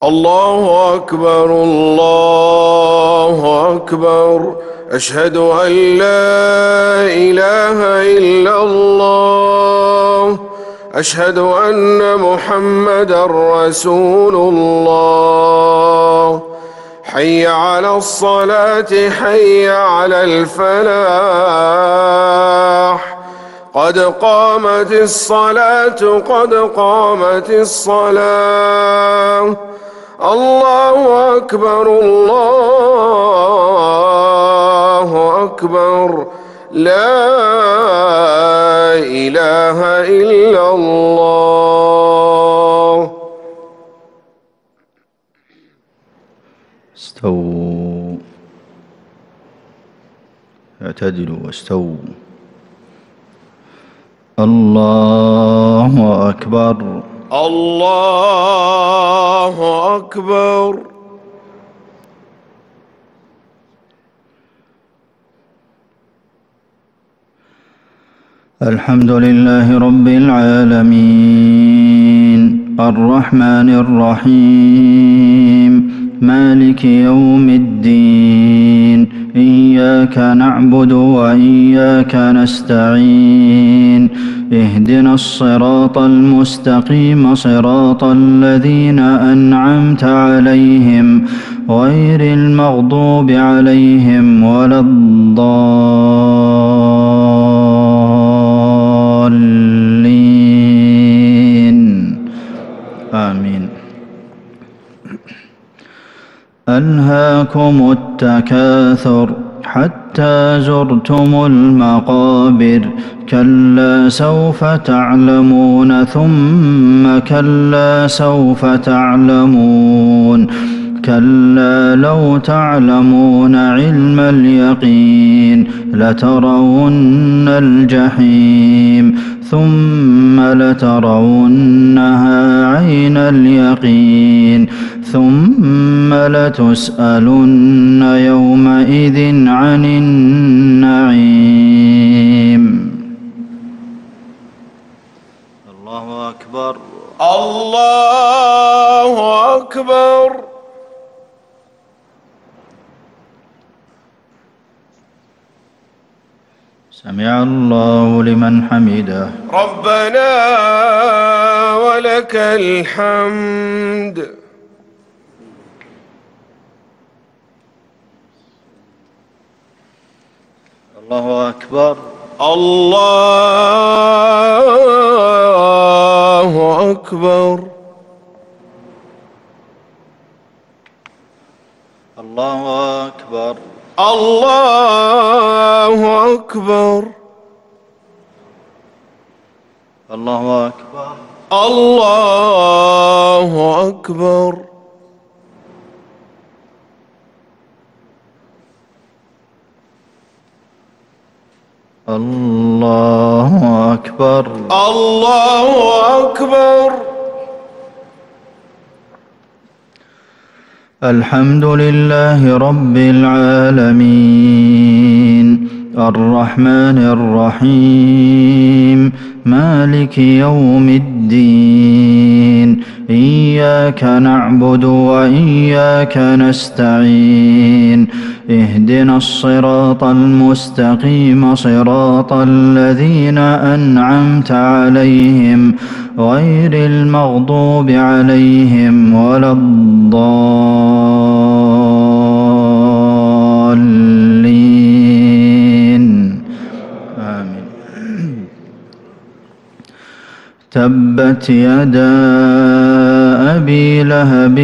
الله أكبر الله أكبر. أشهد أن لا إله إلا الله. أشهد أن محمدًا رسول الله. حي على الصلاة حي على الفلاح. قد قامت الصلاة قد قامت الصلاة. الله أكبر الله أكبر. لا إله إلا الله. استووا، اعتدلوا واستووا. الله أكبر الله أكبر. الحمد لله رب العالمين الرحمن الرحيم مالك يوم الدين. إياك نعبد وإياك نستعين. اهدنا الصراط المستقيم صراط الذين أنعمت عليهم غير المغضوب عليهم ولا الضالين. آمين. ألهاكم التكاثر حتى زرتم المقابر. كلا سوف تعلمون ثم كلا سوف تعلمون. كلا لو تعلمون علم اليقين لترون الجحيم ثم لترونها عين اليقين ثم لتسألن يومئذ عن النعيم. الله أكبر الله أكبر. سمع الله لمن حمده. ربنا ولك الحمد. الله أكبر الله أكبر. الله أكبر الله أكبر. الله أكبر الله أكبر. الله أكبر الله أكبر. الحمد لله رب العالمين الرحمن الرحيم مالك يوم الدين. إياك نعبد وإياك نستعين. اهدنا الصراط المستقيم صراط الذين أنعمت عليهم غير المغضوب عليهم ولا الضالين. آمين. تبت يدا أبي لهب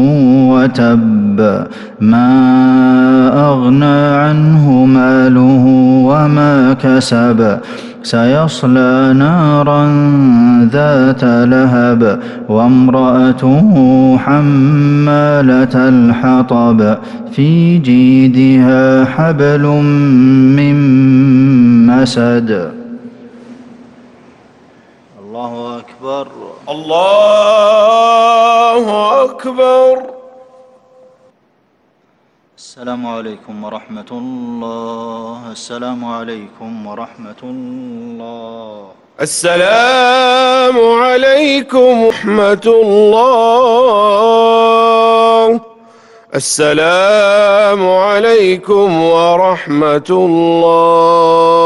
وتب. ما أغنى عنه ماله وما كسب. سيصلى نارا ذات لهب وامرأته حمالة الحطب في جيدها حبل من مسد. الله أكبر الله أكبر. السلام عليكم ورحمة الله. السلام عليكم ورحمة الله. السلام عليكم ورحمة الله. السلام عليكم ورحمة الله.